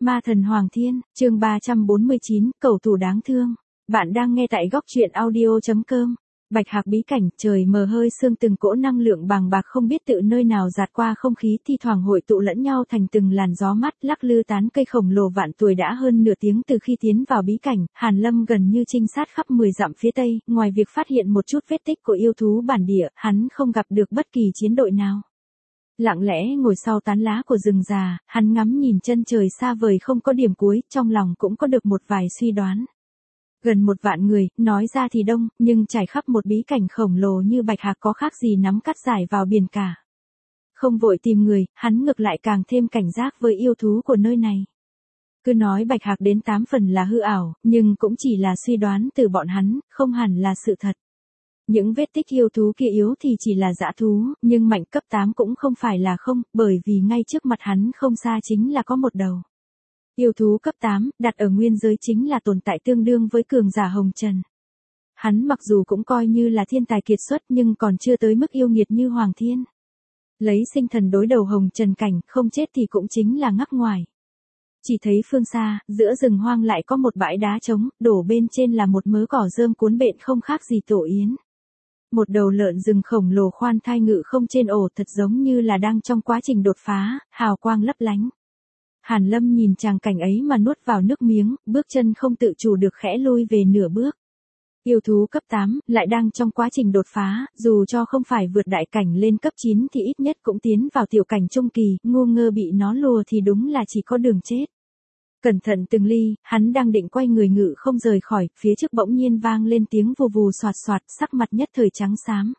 Ma thần Hoàng Thiên, chương 349, cầu thủ đáng thương. Bạn đang nghe tại góc truyện audio.com. Bạch Hạc bí cảnh, trời mờ hơi sương, từng cỗ năng lượng bàng bạc không biết tự nơi nào dạt qua không khí, thi thoảng hội tụ lẫn nhau thành từng làn gió mát lắc lư. Tán cây khổng lồ vạn tuổi đã hơn nửa tiếng từ khi tiến vào bí cảnh, Hàn Lâm gần như trinh sát khắp 10 dặm phía tây, ngoài việc phát hiện một chút vết tích của yêu thú bản địa, hắn không gặp được bất kỳ chiến đội nào. Lặng lẽ ngồi sau tán lá của rừng già, hắn ngắm nhìn chân trời xa vời không có điểm cuối, trong lòng cũng có được một vài suy đoán. Gần 1 vạn người, nói ra thì đông, nhưng trải khắp một bí cảnh khổng lồ như Bạch Hạc có khác gì nắm cát giải vào biển cả. Không vội tìm người, hắn ngược lại càng thêm cảnh giác với yêu thú của nơi này. Cứ nói Bạch Hạc đến 8 phần là hư ảo, nhưng cũng chỉ là suy đoán từ bọn hắn, không hẳn là sự thật. Những vết tích yêu thú kia yếu thì chỉ là dã thú, nhưng mạnh cấp 8 cũng không phải là không, bởi vì ngay trước mặt hắn không xa chính là có một đầu. Yêu thú cấp 8, đặt ở nguyên giới chính là tồn tại tương đương với cường giả hồng trần. Hắn mặc dù cũng coi như là thiên tài kiệt xuất nhưng còn chưa tới mức yêu nghiệt như Hoàng Thiên. Lấy sinh thần đối đầu hồng trần cảnh, không chết thì cũng chính là ngắc ngoài. Chỉ thấy phương xa, giữa rừng hoang lại có một bãi đá trống, đổ bên trên là một mớ cỏ rơm cuốn bện không khác gì tổ yến. Một đầu lợn rừng khổng lồ khoan thai ngự không trên ổ, thật giống như là đang trong quá trình đột phá, hào quang lấp lánh. Hàn Lâm nhìn tràng cảnh ấy mà nuốt vào nước miếng, bước chân không tự chủ được khẽ lui về nửa bước. Yêu thú cấp 8, lại đang trong quá trình đột phá, dù cho không phải vượt đại cảnh lên cấp 9 thì ít nhất cũng tiến vào tiểu cảnh trung kỳ, ngu ngơ bị nó lùa thì đúng là chỉ có đường chết. Cẩn thận từng ly, hắn đang định quay người ngự không rời khỏi, phía trước bỗng nhiên vang lên tiếng vù vù soạt soạt, sắc mặt nhất thời trắng xám.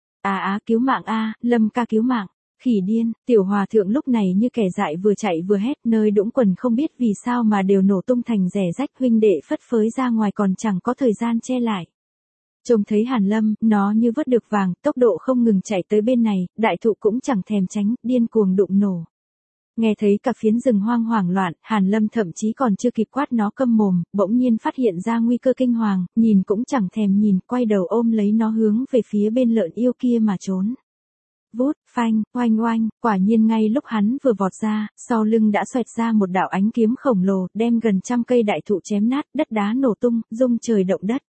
Cứu mạng a, Lâm ca cứu mạng. Khỉ điên, tiểu hòa thượng lúc này như kẻ dại vừa chạy vừa hét, nơi đũng quần không biết vì sao mà đều nổ tung thành rẻ rách, huynh đệ phất phới ra ngoài còn chẳng có thời gian che lại. Trông thấy Hàn Lâm, nó như vớt được vàng, tốc độ không ngừng chạy tới bên này, đại thụ cũng chẳng thèm tránh, điên cuồng đụng nổ. Nghe thấy cả phiến rừng hoang hoảng loạn, Hàn Lâm thậm chí còn chưa kịp quát nó câm mồm, bỗng nhiên phát hiện ra nguy cơ kinh hoàng, nhìn cũng chẳng thèm nhìn, quay đầu ôm lấy nó hướng về phía bên lợn yêu kia mà trốn. Vút, phanh, oanh oanh, quả nhiên ngay lúc hắn vừa vọt ra, sau lưng đã xoẹt ra một đạo ánh kiếm khổng lồ, đem gần 100 cây đại thụ chém nát, đất đá nổ tung, rung trời động đất.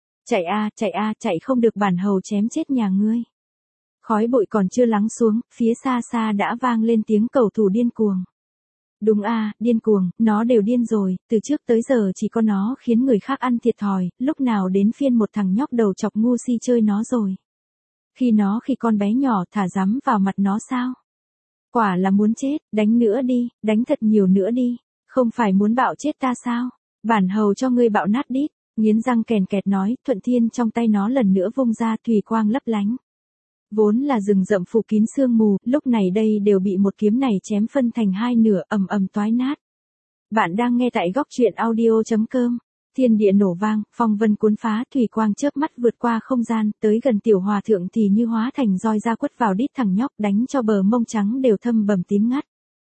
Chạy không được, bản hầu chém chết nhà ngươi. Khói bụi còn chưa lắng xuống, phía xa xa đã vang lên tiếng cầu thủ điên cuồng. Đúng điên cuồng, nó đều điên rồi, từ trước tới giờ chỉ có nó khiến người khác ăn thiệt thòi, lúc nào đến phiên một thằng nhóc đầu chọc ngu si chơi nó rồi. Khi con bé nhỏ thả rắm vào mặt nó sao? Quả là muốn chết, đánh nữa đi, đánh thật nhiều nữa đi, không phải muốn bạo chết ta sao? Bản hầu cho ngươi bạo nát đít, nghiến răng kèn kẹt nói, thuận thiên trong tay nó lần nữa vung ra, thủy quang lấp lánh. Vốn là rừng rậm phủ kín sương mù, lúc này đây đều bị một kiếm này chém phân thành hai nửa, ầm ầm toái nát. Bạn đang nghe tại góc truyện audio.com. Thiên địa nổ vang, phong vân cuốn phá, thủy quang chớp mắt vượt qua không gian, tới gần tiểu hòa thượng thì như hóa thành roi ra quất vào đít thằng nhóc, đánh cho bờ mông trắng đều thâm bầm tím ngắt.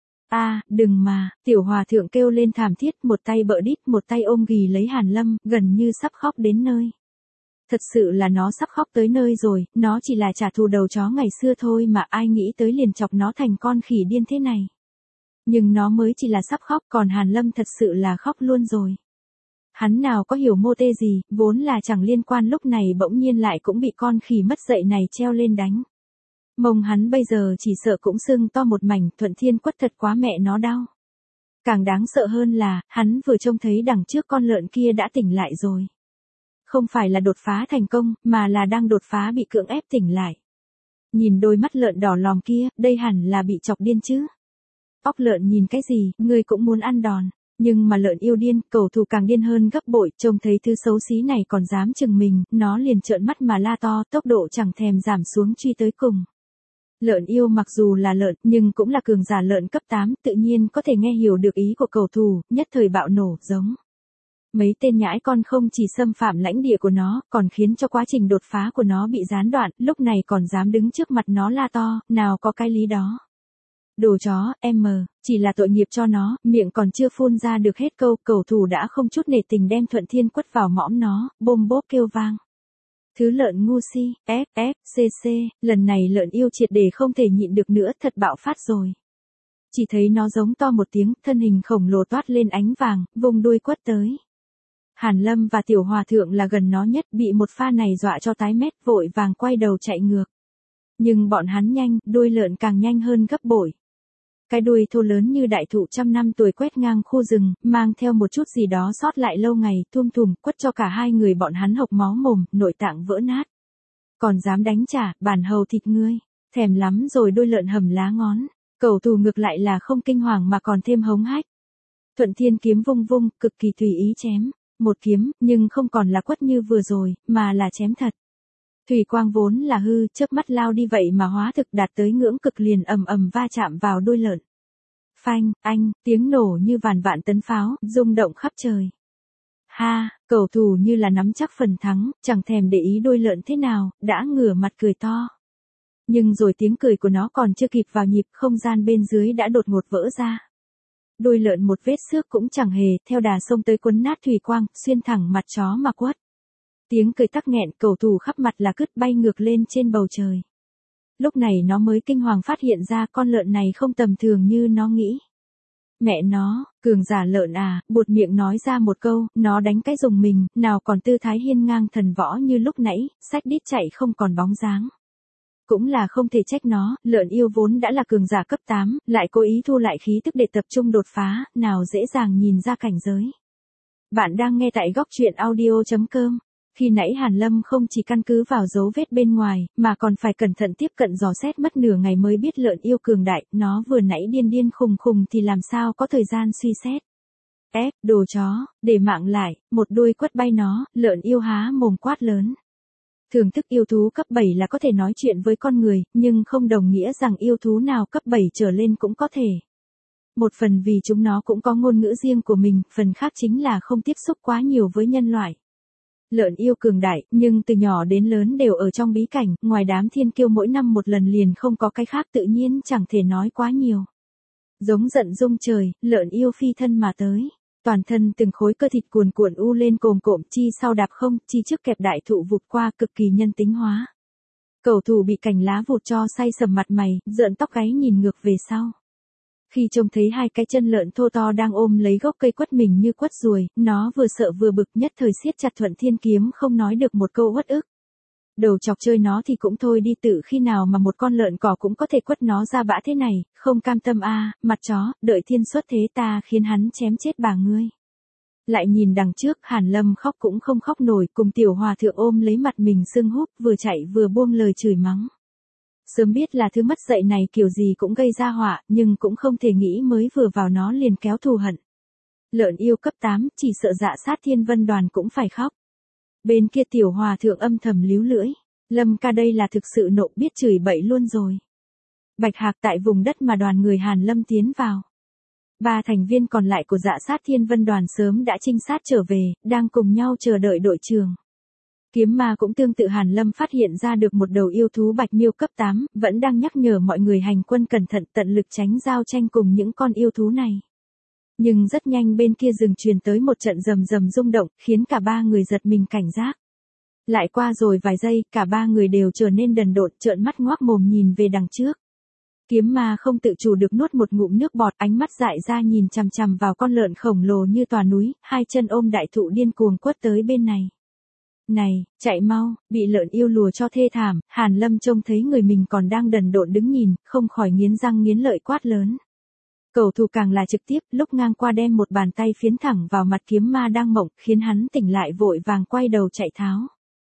Đừng mà, tiểu hòa thượng kêu lên thảm thiết, một tay bợ đít, một tay ôm ghì lấy Hàn Lâm, gần như sắp khóc đến nơi. Thật sự là nó sắp khóc tới nơi rồi, nó chỉ là trả thù đầu chó ngày xưa thôi mà ai nghĩ tới liền chọc nó thành con khỉ điên thế này. Nhưng nó mới chỉ là sắp khóc, còn Hàn Lâm thật sự là khóc luôn rồi. Hắn nào có hiểu mô tê gì, vốn là chẳng liên quan, lúc này bỗng nhiên lại cũng bị con khỉ mất dạy này treo lên đánh. Mông hắn bây giờ chỉ sợ cũng sưng to một mảnh, thuận thiên quất thật quá mẹ nó đau. Càng đáng sợ hơn là, hắn vừa trông thấy đằng trước con lợn kia đã tỉnh lại rồi. Không phải là đột phá thành công, mà là đang đột phá bị cưỡng ép tỉnh lại. Nhìn đôi mắt lợn đỏ lòm kia, đây hẳn là bị chọc điên chứ. Óc lợn nhìn cái gì, ngươi cũng muốn ăn đòn. Nhưng mà lợn yêu điên, cầu thủ càng điên hơn gấp bội, trông thấy thứ xấu xí này còn dám chừng mình, nó liền trợn mắt mà la to, tốc độ chẳng thèm giảm xuống truy tới cùng. Lợn yêu mặc dù là lợn, nhưng cũng là cường giả lợn cấp 8, tự nhiên có thể nghe hiểu được ý của cầu thủ, nhất thời bạo nổ, giống. Mấy tên nhãi con không chỉ xâm phạm lãnh địa của nó, còn khiến cho quá trình đột phá của nó bị gián đoạn, lúc này còn dám đứng trước mặt nó la to, nào có cái lý đó. Đồ chó, chỉ là tội nghiệp cho nó, miệng còn chưa phun ra được hết câu, cầu thủ đã không chút nể tình đem thuận thiên quất vào mõm nó, bôm bốp kêu vang. Thứ lợn ngu si, cc, lần này lợn yêu triệt để không thể nhịn được nữa, thật bạo phát rồi. chỉ thấy nó giống to một tiếng, thân hình khổng lồ toát lên ánh vàng, vùng đuôi quất tới. Hàn Lâm và Tiểu Hòa Thượng là gần nó nhất, bị một pha này dọa cho tái mét, vội vàng quay đầu chạy ngược. Nhưng bọn hắn nhanh, đuôi lợn càng nhanh hơn gấp bội. Cái đuôi thô lớn như đại thụ trăm năm tuổi quét ngang khu rừng, mang theo một chút gì đó sót lại lâu ngày, quất cho cả hai người bọn hắn hộc máu mồm, nội tạng vỡ nát. Còn dám đánh trả, bản hầu thịt ngươi, thèm lắm rồi đuôi lợn hầm lá ngón. Cẩu thù ngược lại là không kinh hoàng mà còn thêm hống hách. Thuận Thiên kiếm vung vung, cực kỳ tùy ý chém. Một kiếm, nhưng không còn là quất như vừa rồi, mà là chém thật. Thủy quang vốn là hư, chớp mắt lao đi vậy mà hóa thực đạt tới ngưỡng cực liền ầm ầm va chạm vào đuôi lợn. Phanh, anh, tiếng nổ như vạn vạn tấn pháo, rung động khắp trời. Ha, cẩu thù như là nắm chắc phần thắng, chẳng thèm để ý đuôi lợn thế nào, đã ngửa mặt cười to. Nhưng rồi tiếng cười của nó còn chưa kịp vào nhịp, không gian bên dưới đã đột ngột vỡ ra. Đuôi lợn một vết xước cũng chẳng hề, theo đà xông tới quấn nát thủy quang, xuyên thẳng mặt chó mà quất. Tiếng cười tắc nghẹn, cẩu thù khắp mặt là cứt bay ngược lên trên bầu trời. Lúc này nó mới kinh hoàng phát hiện ra con lợn này không tầm thường như nó nghĩ. Mẹ nó, cường giả lợn à, buột miệng nói ra một câu, nó đánh cái rùng mình, nào còn tư thái hiên ngang thần võ như lúc nãy, xách đít chạy không còn bóng dáng. Cũng là không thể trách nó, lợn yêu vốn đã là cường giả cấp 8, lại cố ý thu lại khí tức để tập trung đột phá, nào dễ dàng nhìn ra cảnh giới. Bạn đang nghe tại góc truyện audio.com. Khi nãy Hàn Lâm không chỉ căn cứ vào dấu vết bên ngoài, mà còn phải cẩn thận tiếp cận dò xét mất nửa ngày mới biết lợn yêu cường đại, nó vừa nãy điên điên khùng khùng thì làm sao có thời gian suy xét. Ép, đồ chó, để mạng lại, một đuôi quất bay nó, lợn yêu há mồm quát lớn. Thưởng thức yêu thú cấp 7 là có thể nói chuyện với con người, nhưng không đồng nghĩa rằng yêu thú nào cấp 7 trở lên cũng có thể. Một phần vì chúng nó cũng có ngôn ngữ riêng của mình, phần khác chính là không tiếp xúc quá nhiều với nhân loại. Lợn yêu cường đại, nhưng từ nhỏ đến lớn đều ở trong bí cảnh, ngoài đám thiên kiêu mỗi năm một lần liền không có cái khác tự nhiên chẳng thể nói quá nhiều. Giống giận rung trời, lợn yêu phi thân mà tới. Toàn thân từng khối cơ thịt cuồn cuộn u lên cồm cộm, chi sau đạp không, chi trước kẹp đại thụ vụt qua, cực kỳ nhân tính hóa. Cẩu thù bị cành lá vụt cho say sầm mặt mày, rợn tóc gáy nhìn ngược về sau. Khi trông thấy hai cái chân lợn thô to đang ôm lấy gốc cây quất mình như quất ruồi, nó vừa sợ vừa bực, nhất thời siết chặt Thuận Thiên kiếm không nói được một câu uất ức. Đầu chọc chơi nó thì cũng thôi đi, tự khi nào mà một con lợn cỏ cũng có thể quất nó ra bã thế này, không cam tâm a, mặt chó, đợi thiên xuất thế ta khiến hắn chém chết bà ngươi. Lại nhìn đằng trước, Hàn Lâm khóc cũng không khóc nổi, cùng Tiểu Hòa Thượng ôm lấy mặt mình sưng húp, vừa chạy vừa buông lời chửi mắng. Sớm biết là thứ mất dạy này kiểu gì cũng gây ra họa, nhưng cũng không thể nghĩ mới vừa vào nó liền kéo thù hận. Lợn yêu cấp 8, chỉ sợ dạ sát Thiên Vân Đoàn cũng phải khóc. Bên kia Tiểu Hòa Thượng âm thầm líu lưỡi, Lâm ca đây là thực sự nộ, biết chửi bậy luôn rồi. Bạch Hạc tại vùng đất mà đoàn người Hàn Lâm tiến vào. 3 thành viên còn lại của dạ sát Thiên Vân Đoàn sớm đã trinh sát trở về, đang cùng nhau chờ đợi đội trưởng. Kiếm ma cũng tương tự, Hàn Lâm phát hiện ra được một đầu yêu thú bạch miêu cấp 8, vẫn đang nhắc nhở mọi người hành quân cẩn thận, tận lực tránh giao tranh cùng những con yêu thú này. Nhưng rất nhanh bên kia rừng truyền tới một trận rầm rầm rung động, khiến cả 3 người giật mình cảnh giác. Lại qua rồi vài giây, cả 3 người đều trở nên đần độn, trợn mắt ngoác mồm nhìn về đằng trước. Kiếm ma không tự chủ được nuốt một ngụm nước bọt, ánh mắt dại ra nhìn chằm chằm vào con lợn khổng lồ như tòa núi, hai chân ôm đại thụ điên cuồng quất tới bên này. Này, chạy mau, bị lợn yêu lùa cho thê thảm, Hàn Lâm trông thấy người mình còn đang đần độn đứng nhìn, không khỏi nghiến răng nghiến lợi quát lớn. Cẩu thù càng là trực tiếp, lúc ngang qua đem một bàn tay phiến thẳng vào mặt kiếm ma đang mộng, khiến hắn tỉnh lại vội vàng quay đầu chạy tháo.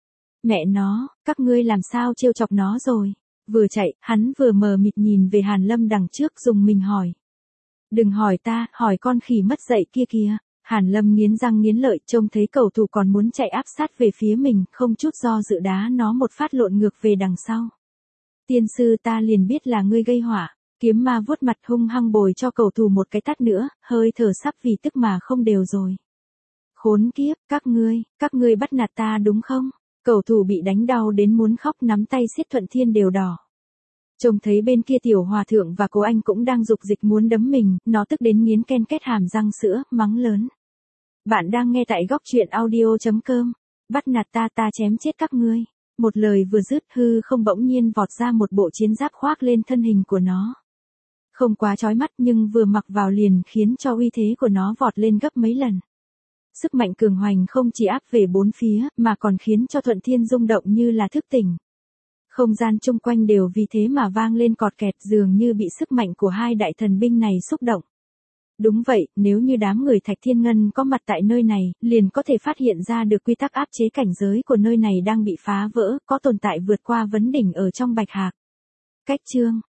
Mẹ nó, các ngươi làm sao trêu chọc nó rồi? Vừa chạy, hắn vừa mờ mịt nhìn về Hàn Lâm đằng trước, dùng mình hỏi. Đừng hỏi ta, hỏi con khỉ mất dạy kia kìa. Hàn Lâm nghiến răng nghiến lợi, trông thấy cẩu thù còn muốn chạy áp sát về phía mình, không chút do dự đá nó một phát lộn ngược về đằng sau. Tiên sư, ta liền biết là ngươi gây họa. Kiếm ma vuốt mặt hung hăng bồi cho cẩu thù một cái tát nữa, hơi thở sắp vì tức mà không đều rồi. Khốn kiếp, các ngươi bắt nạt ta đúng không? Cẩu thù bị đánh đau đến muốn khóc, nắm tay siết Thuận Thiên đều đỏ. Trông thấy bên kia Tiểu Hòa Thượng và cô anh cũng đang dục dịch muốn đấm mình, nó tức đến nghiến ken két hàm răng sữa, mắng lớn. Bạn đang nghe tại góc truyện audio.com. Bắt nạt ta chém chết các ngươi. Một lời vừa dứt, hư không bỗng nhiên vọt ra một bộ chiến giáp khoác lên thân hình của nó. Không quá chói mắt nhưng vừa mặc vào liền khiến cho uy thế của nó vọt lên gấp mấy lần. Sức mạnh cường hoành không chỉ áp về bốn phía mà còn khiến cho Thuận Thiên rung động như là thức tỉnh. Không gian chung quanh đều vì thế mà vang lên cọt kẹt, dường như bị sức mạnh của hai đại thần binh này xúc động. Đúng vậy, nếu như đám người Thạch Thiên Ngân có mặt tại nơi này, liền có thể phát hiện ra được quy tắc áp chế cảnh giới của nơi này đang bị phá vỡ, có tồn tại vượt qua vấn đỉnh ở trong Bạch Hạc. Cách chương